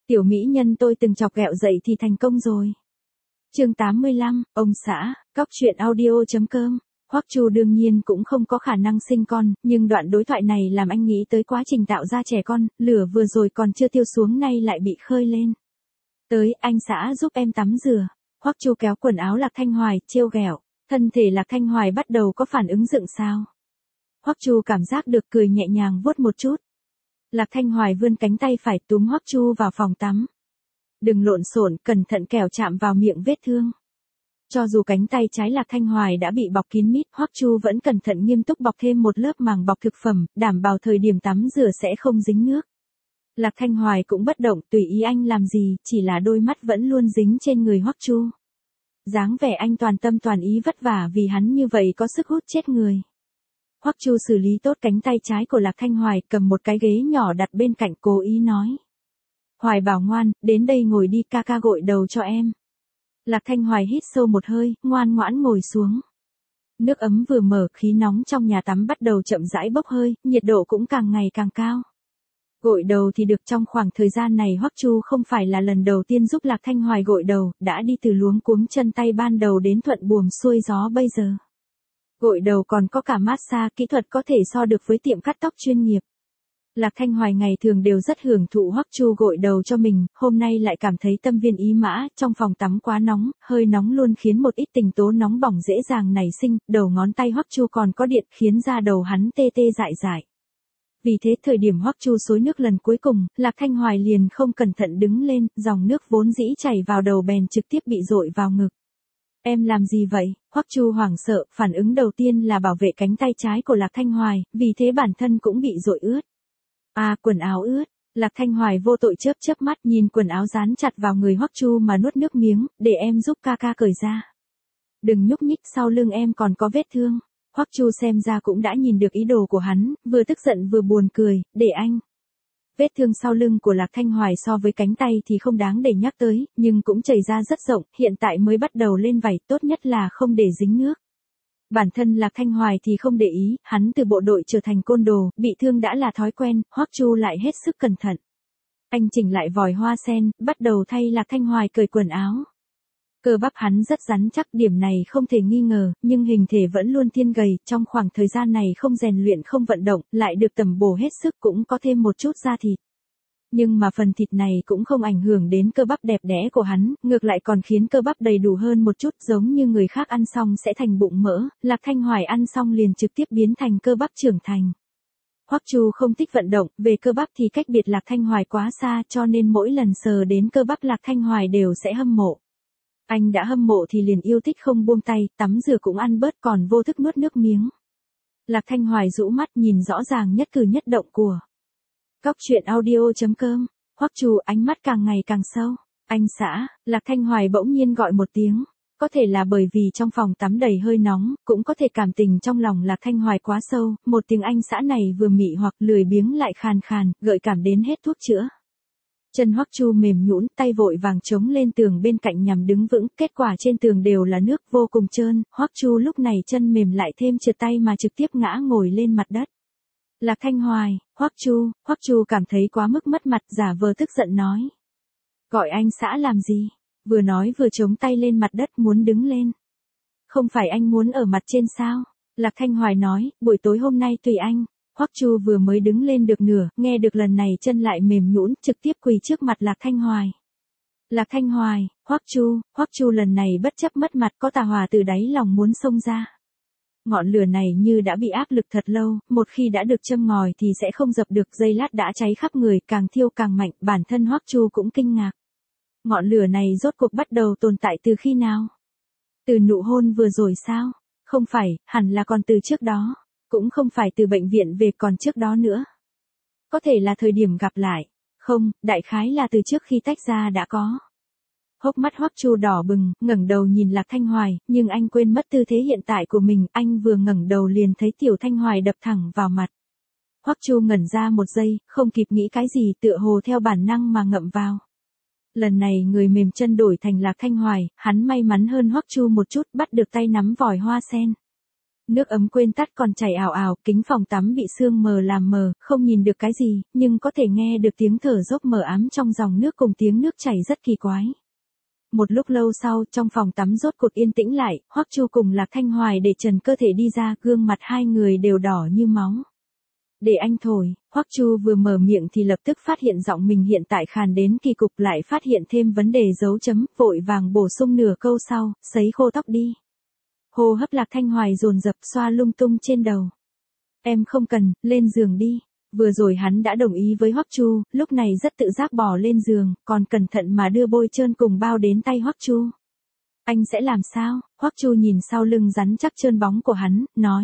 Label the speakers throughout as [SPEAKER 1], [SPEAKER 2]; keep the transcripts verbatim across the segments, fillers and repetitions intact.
[SPEAKER 1] Tiểu mỹ nhân tôi từng chọc ghẹo dậy thì thành công rồi. Chương tám mươi lăm, ông xã, cóc truyện audio.com. Hoắc Chu đương nhiên cũng không có khả năng sinh con, nhưng đoạn đối thoại này làm anh nghĩ tới quá trình tạo ra trẻ con, lửa vừa rồi còn chưa tiêu xuống nay lại bị khơi lên. Tới, anh xã giúp em tắm rửa. Hoắc Chu kéo quần áo Lạc Thanh Hoài, trêu ghẹo. Thân thể Lạc Thanh Hoài bắt đầu có phản ứng dựng sao. Hoắc Chu cảm giác được, cười nhẹ nhàng vuốt một chút. Lạc Thanh Hoài vươn cánh tay phải túm Hoắc Chu vào phòng tắm. Đừng lộn xộn, cẩn thận kẻo chạm vào miệng vết thương. Cho dù cánh tay trái Lạc Thanh Hoài đã bị bọc kín mít, Hoắc Chu vẫn cẩn thận nghiêm túc bọc thêm một lớp màng bọc thực phẩm, đảm bảo thời điểm tắm rửa sẽ không dính nước. Lạc Thanh Hoài cũng bất động, tùy ý anh làm gì, chỉ là đôi mắt vẫn luôn dính trên người Hoắc Chu. Dáng vẻ anh toàn tâm toàn ý vất vả vì hắn như vậy có sức hút chết người. Hoắc Chu xử lý tốt cánh tay trái của Lạc Thanh Hoài, cầm một cái ghế nhỏ đặt bên cạnh, cố ý nói. Hoài bảo ngoan, đến đây ngồi đi, ca ca gội đầu cho em. Lạc Thanh Hoài hít sâu một hơi, ngoan ngoãn ngồi xuống. Nước ấm vừa mở, khí nóng trong nhà tắm bắt đầu chậm rãi bốc hơi, nhiệt độ cũng càng ngày càng cao. Gội đầu thì được, trong khoảng thời gian này Hoắc Chu không phải là lần đầu tiên giúp Lạc Thanh Hoài gội đầu, đã đi từ luống cuống chân tay ban đầu đến thuận buồm xuôi gió bây giờ. Gội đầu còn có cả massage, kỹ thuật có thể so được với tiệm cắt tóc chuyên nghiệp. Lạc Thanh Hoài ngày thường đều rất hưởng thụ Hoắc Chu gội đầu cho mình, hôm nay lại cảm thấy tâm viên ý mã, trong phòng tắm quá nóng, hơi nóng luôn khiến một ít tình tố nóng bỏng dễ dàng nảy sinh, đầu ngón tay Hoắc Chu còn có điện khiến da đầu hắn tê tê dại dại. Vì thế thời điểm Hoắc Chu xối nước lần cuối cùng, Lạc Thanh Hoài liền không cẩn thận đứng lên, dòng nước vốn dĩ chảy vào đầu bèn trực tiếp bị dội vào ngực. Em làm gì vậy? Hoắc Chu hoảng sợ, phản ứng đầu tiên là bảo vệ cánh tay trái của Lạc Thanh Hoài, vì thế bản thân cũng bị dội ướt. À, quần áo ướt. Lạc Thanh Hoài vô tội chớp chớp mắt nhìn quần áo dán chặt vào người Hoắc Chu mà nuốt nước miếng, để em giúp ca ca cởi ra. Đừng nhúc nhích, sau lưng em còn có vết thương. Hoắc Chu xem ra cũng đã nhìn được ý đồ của hắn, vừa tức giận vừa buồn cười, để anh. Vết thương sau lưng của Lạc Thanh Hoài so với cánh tay thì không đáng để nhắc tới, nhưng cũng chảy ra rất rộng, hiện tại mới bắt đầu lên vảy, tốt nhất là không để dính nước. Bản thân Lạc Thanh Hoài thì không để ý, hắn từ bộ đội trở thành côn đồ, bị thương đã là thói quen, Hoắc Chu lại hết sức cẩn thận. Anh chỉnh lại vòi hoa sen, bắt đầu thay Lạc Thanh Hoài cởi quần áo. Cơ bắp hắn rất rắn chắc, điểm này không thể nghi ngờ, nhưng hình thể vẫn luôn thiên gầy, trong khoảng thời gian này không rèn luyện không vận động, lại được tầm bổ hết sức cũng có thêm một chút da thịt. Nhưng mà phần thịt này cũng không ảnh hưởng đến cơ bắp đẹp đẽ của hắn, ngược lại còn khiến cơ bắp đầy đủ hơn một chút, giống như người khác ăn xong sẽ thành bụng mỡ, Lạc Thanh Hoài ăn xong liền trực tiếp biến thành cơ bắp trưởng thành. Hoắc Chu không thích vận động, về cơ bắp thì cách biệt Lạc Thanh Hoài quá xa, cho nên mỗi lần sờ đến cơ bắp Lạc Thanh Hoài đều sẽ hâm mộ. Anh đã hâm mộ thì liền yêu thích không buông tay, tắm rửa cũng ăn bớt còn vô thức nuốt nước miếng. Lạc Thanh Hoài rũ mắt nhìn rõ ràng nhất cử nhất động của cóc truyện audio.com. Hoắc Chu ánh mắt càng ngày càng sâu. Anh xã, Lạc Thanh Hoài bỗng nhiên gọi một tiếng. Có thể là bởi vì trong phòng tắm đầy hơi nóng, cũng có thể cảm tình trong lòng Lạc Thanh Hoài quá sâu, một tiếng anh xã này vừa mị hoặc lười biếng lại khàn khàn, gợi cảm đến hết thuốc chữa. Chân Hoắc Chu mềm nhũn, tay vội vàng chống lên tường bên cạnh nhằm đứng vững, kết quả trên tường đều là nước vô cùng trơn, Hoắc Chu lúc này chân mềm lại thêm trượt tay mà trực tiếp ngã ngồi lên mặt đất. Lạc Thanh Hoài, Hoắc Chu, Hoắc Chu cảm thấy quá mức mất mặt, giả vờ tức giận nói. Gọi anh xã làm gì? Vừa nói vừa chống tay lên mặt đất muốn đứng lên. Không phải anh muốn ở mặt trên sao? Lạc Thanh Hoài nói, buổi tối hôm nay tùy anh. Hoắc Chu vừa mới đứng lên được nửa, nghe được lần này chân lại mềm nhũn, trực tiếp quỳ trước mặt Lạc Thanh Hoài. Lạc Thanh Hoài, Hoắc Chu, Hoắc Chu lần này bất chấp mất mặt có tà hỏa từ đáy lòng muốn xông ra. Ngọn lửa này như đã bị áp lực thật lâu, một khi đã được châm ngòi thì sẽ không dập được, giây lát đã cháy khắp người, càng thiêu càng mạnh, bản thân Hoắc Chu cũng kinh ngạc. Ngọn lửa này rốt cuộc bắt đầu tồn tại từ khi nào? Từ nụ hôn vừa rồi sao? Không phải, hẳn là còn từ trước đó. Cũng không phải từ bệnh viện về, còn trước đó nữa. Có thể là thời điểm gặp lại. Không, đại khái là từ trước khi tách ra đã có. Hốc mắt Hoắc Chu đỏ bừng, ngẩng đầu nhìn Lạc Thanh Hoài, nhưng anh quên mất tư thế hiện tại của mình, anh vừa ngẩng đầu liền thấy Tiểu Thanh Hoài đập thẳng vào mặt. Hoắc Chu ngẩn ra một giây, không kịp nghĩ cái gì, tựa hồ theo bản năng mà ngậm vào. Lần này người mềm chân đổi thành Lạc Thanh Hoài, hắn may mắn hơn Hoắc Chu một chút, bắt được tay nắm vòi hoa sen. Nước ấm quên tắt còn chảy ào ào, kính phòng tắm bị sương mờ làm mờ, không nhìn được cái gì, nhưng có thể nghe được tiếng thở dốc mờ ám trong dòng nước cùng tiếng nước chảy rất kỳ quái. Một lúc lâu sau, trong phòng tắm rốt cuộc yên tĩnh lại, Hoắc Chu cùng Lạc Thanh Hoài để trần cơ thể đi ra, gương mặt hai người đều đỏ như máu. Để anh thổi, Hoắc Chu vừa mở miệng thì lập tức phát hiện giọng mình hiện tại khàn đến kỳ cục, lại phát hiện thêm vấn đề dấu chấm, vội vàng bổ sung nửa câu sau, sấy khô tóc đi. Hô hấp Lạc Thanh Hoài dồn dập xoa lung tung trên đầu. Em không cần, lên giường đi. Vừa rồi hắn đã đồng ý với Hoắc Chu, lúc này rất tự giác bò lên giường, còn cẩn thận mà đưa bôi trơn cùng bao đến tay Hoắc Chu. Anh sẽ làm sao? Hoắc Chu nhìn sau lưng rắn chắc trơn bóng của hắn, nói.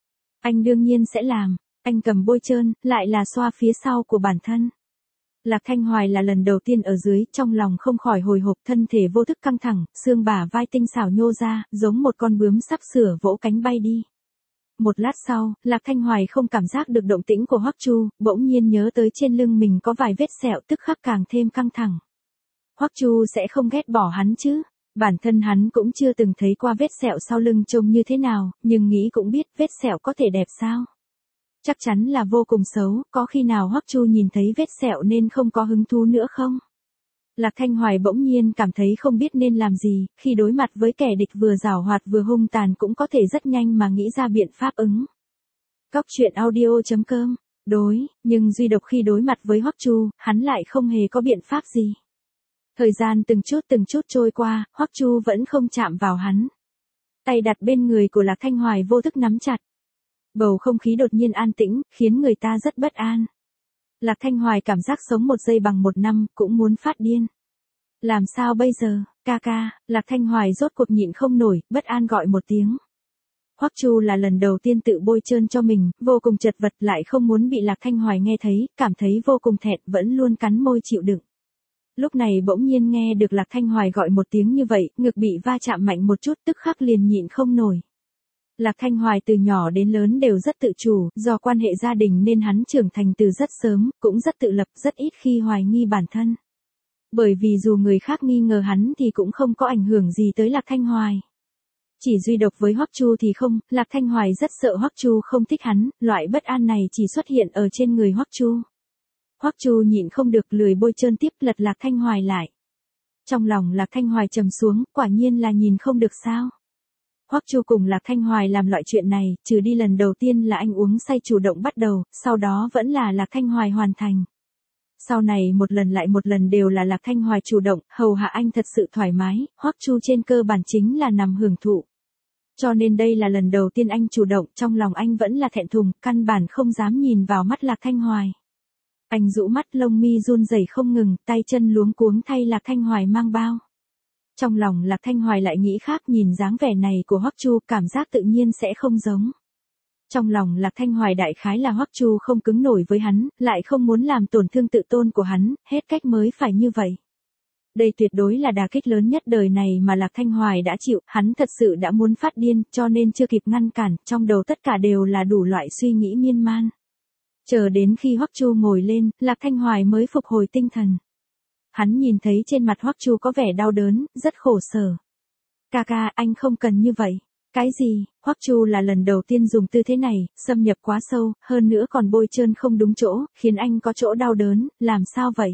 [SPEAKER 1] Anh đương nhiên sẽ làm. Anh cầm bôi trơn, lại là xoa phía sau của bản thân. Lạc Thanh Hoài là lần đầu tiên ở dưới, trong lòng không khỏi hồi hộp, thân thể vô thức căng thẳng, xương bả vai tinh xảo nhô ra, giống một con bướm sắp sửa vỗ cánh bay đi. Một lát sau, Lạc Thanh Hoài không cảm giác được động tĩnh của Hoắc Chu, bỗng nhiên nhớ tới trên lưng mình có vài vết sẹo, tức khắc càng thêm căng thẳng. Hoắc Chu sẽ không ghét bỏ hắn chứ? Bản thân hắn cũng chưa từng thấy qua vết sẹo sau lưng trông như thế nào, nhưng nghĩ cũng biết vết sẹo có thể đẹp sao? Chắc chắn là vô cùng xấu, có khi nào Hoắc Chu nhìn thấy vết sẹo nên không có hứng thú nữa không? Lạc Thanh Hoài bỗng nhiên cảm thấy không biết nên làm gì, khi đối mặt với kẻ địch vừa giảo hoạt vừa hung tàn cũng có thể rất nhanh mà nghĩ ra biện pháp ứng. Cóc truyện audio chấm com, đối, nhưng duy độc khi đối mặt với Hoắc Chu, hắn lại không hề có biện pháp gì. Thời gian từng chút từng chút trôi qua, Hoắc Chu vẫn không chạm vào hắn. Tay đặt bên người của Lạc Thanh Hoài vô thức nắm chặt. Bầu không khí đột nhiên an tĩnh, khiến người ta rất bất an. Lạc Thanh Hoài cảm giác sống một giây bằng một năm, cũng muốn phát điên. Làm sao bây giờ, ca ca? Lạc Thanh Hoài rốt cuộc nhịn không nổi, bất an gọi một tiếng. Hoắc Chu là lần đầu tiên tự bôi trơn cho mình, vô cùng chật vật, lại không muốn bị Lạc Thanh Hoài nghe thấy, cảm thấy vô cùng thẹn, vẫn luôn cắn môi chịu đựng. Lúc này bỗng nhiên nghe được Lạc Thanh Hoài gọi một tiếng như vậy, ngực bị va chạm mạnh một chút, tức khắc liền nhịn không nổi. Lạc Thanh Hoài từ nhỏ đến lớn đều rất tự chủ, do quan hệ gia đình nên hắn trưởng thành từ rất sớm, cũng rất tự lập, rất ít khi hoài nghi bản thân. Bởi vì dù người khác nghi ngờ hắn thì cũng không có ảnh hưởng gì tới Lạc Thanh Hoài. Chỉ duy độc với Hoắc Chu thì không, Lạc Thanh Hoài rất sợ Hoắc Chu không thích hắn, loại bất an này chỉ xuất hiện ở trên người Hoắc Chu. Hoắc Chu nhịn không được lười bôi trơn tiếp, lật Lạc Thanh Hoài lại. Trong lòng Lạc Thanh Hoài trầm xuống, quả nhiên là nhìn không được sao. Hoắc Chu cùng Lạc Thanh Hoài làm loại chuyện này, trừ đi lần đầu tiên là anh uống say chủ động bắt đầu, sau đó vẫn là Lạc Thanh Hoài hoàn thành. Sau này một lần lại một lần đều là Lạc Thanh Hoài chủ động, hầu hạ anh thật sự thoải mái, Hoắc Chu trên cơ bản chính là nằm hưởng thụ. Cho nên đây là lần đầu tiên anh chủ động, trong lòng anh vẫn là thẹn thùng, căn bản không dám nhìn vào mắt Lạc Thanh Hoài. Anh rũ mắt, lông mi run rẩy không ngừng, tay chân luống cuống thay Lạc Thanh Hoài mang bao. Trong lòng Lạc Thanh Hoài lại nghĩ khác, nhìn dáng vẻ này của Hoắc Chu, cảm giác tự nhiên sẽ không giống. Trong lòng Lạc Thanh Hoài đại khái là Hoắc Chu không cứng nổi với hắn, lại không muốn làm tổn thương tự tôn của hắn, hết cách mới phải như vậy. Đây tuyệt đối là đả kích lớn nhất đời này mà Lạc Thanh Hoài đã chịu, hắn thật sự đã muốn phát điên, cho nên chưa kịp ngăn cản, trong đầu tất cả đều là đủ loại suy nghĩ miên man. Chờ đến khi Hoắc Chu ngồi lên, Lạc Thanh Hoài mới phục hồi tinh thần. Hắn nhìn thấy trên mặt Hoắc Chu có vẻ đau đớn, rất khổ sở. Ca ca, anh không cần như vậy. Cái gì? Hoắc Chu là lần đầu tiên dùng tư thế này, xâm nhập quá sâu, hơn nữa còn bôi trơn không đúng chỗ, khiến anh có chỗ đau đớn, làm sao vậy?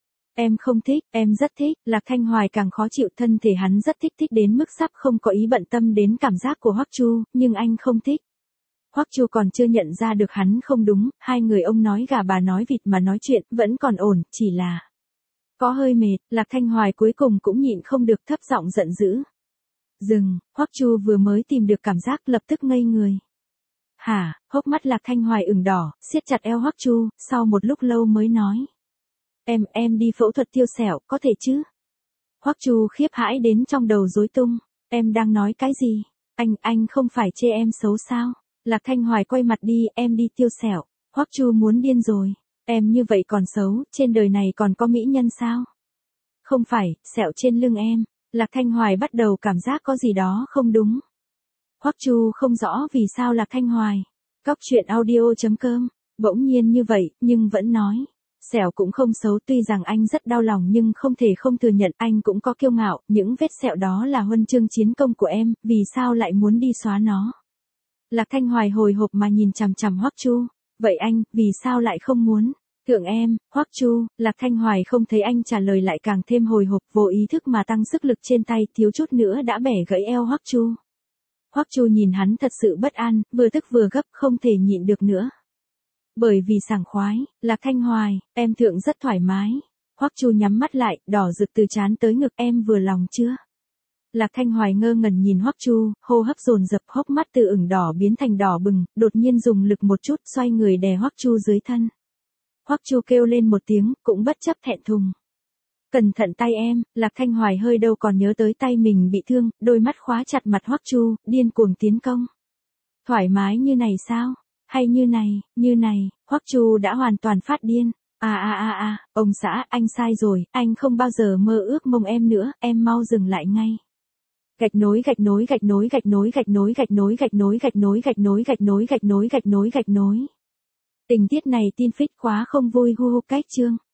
[SPEAKER 1] Em không thích, em rất thích. Lạc Thanh Hoài càng khó chịu, thân thể hắn rất thích, thích đến mức sắp không có ý bận tâm đến cảm giác của Hoắc Chu, nhưng anh không thích. Hoắc Chu còn chưa nhận ra được hắn không đúng, hai người ông nói gà bà nói vịt mà nói chuyện, vẫn còn ổn, chỉ là có hơi mệt. Lạc Thanh Hoài cuối cùng cũng nhịn không được, thấp giọng giận dữ. Dừng, Hoắc Chu vừa mới tìm được cảm giác lập tức ngây người. Hả? Hốc mắt Lạc Thanh Hoài ửng đỏ, siết chặt eo Hoắc Chu, sau một lúc lâu mới nói. Em, em đi phẫu thuật tiêu sẹo, có thể chứ? Hoắc Chu khiếp hãi đến trong đầu rối tung. Em đang nói cái gì? Anh, anh không phải chê em xấu sao? Lạc Thanh Hoài quay mặt đi, em đi tiêu sẹo. Hoắc Chu muốn điên rồi. Em như vậy còn xấu, trên đời này còn có mỹ nhân sao? Không phải, sẹo trên lưng em. Lạc Thanh Hoài bắt đầu cảm giác có gì đó không đúng. Hoắc Chu không rõ vì sao Lạc Thanh Hoài. Cóc truyện audio chấm com, bỗng nhiên như vậy, nhưng vẫn nói. Sẹo cũng không xấu, tuy rằng anh rất đau lòng nhưng không thể không thừa nhận anh cũng có kiêu ngạo, những vết sẹo đó là huân chương chiến công của em, vì sao lại muốn đi xóa nó? Lạc Thanh Hoài hồi hộp mà nhìn chằm chằm Hoắc Chu, vậy anh, vì sao lại không muốn? Thượng em, Hoắc Chu, Lạc Thanh Hoài không thấy anh trả lời lại càng thêm hồi hộp, vô ý thức mà tăng sức lực trên tay, thiếu chút nữa đã bẻ gãy eo Hoắc Chu. Hoắc Chu nhìn hắn thật sự bất an, vừa tức vừa gấp, không thể nhịn được nữa. Bởi vì sảng khoái, Lạc Thanh Hoài, em thượng rất thoải mái. Hoắc Chu nhắm mắt lại, đỏ rực từ trán tới ngực, em vừa lòng chưa? Lạc Thanh Hoài ngơ ngẩn nhìn Hoắc Chu, hô hấp dồn dập, hốc mắt từ ửng đỏ biến thành đỏ bừng, đột nhiên dùng lực một chút, xoay người đè Hoắc Chu dưới thân. Hoắc Chu kêu lên một tiếng, cũng bất chấp thẹn thùng. Cẩn thận tay em, Lạc Thanh Hoài hơi đâu còn nhớ tới tay mình bị thương, đôi mắt khóa chặt mặt Hoắc Chu, điên cuồng tiến công. Thoải mái như này sao? Hay như này, như này, Hoắc Chu đã hoàn toàn phát điên. À à à à, ông xã, anh sai rồi, anh không bao giờ mơ ước mong em nữa, em mau dừng lại ngay. Gạch nối gạch nối gạch nối gạch nối gạch nối gạch nối gạch nối gạch nối gạch nối gạch nối gạch nối gạch nối gạch nối. Tình tiết này tin phích quá không vui hu hu cách chương.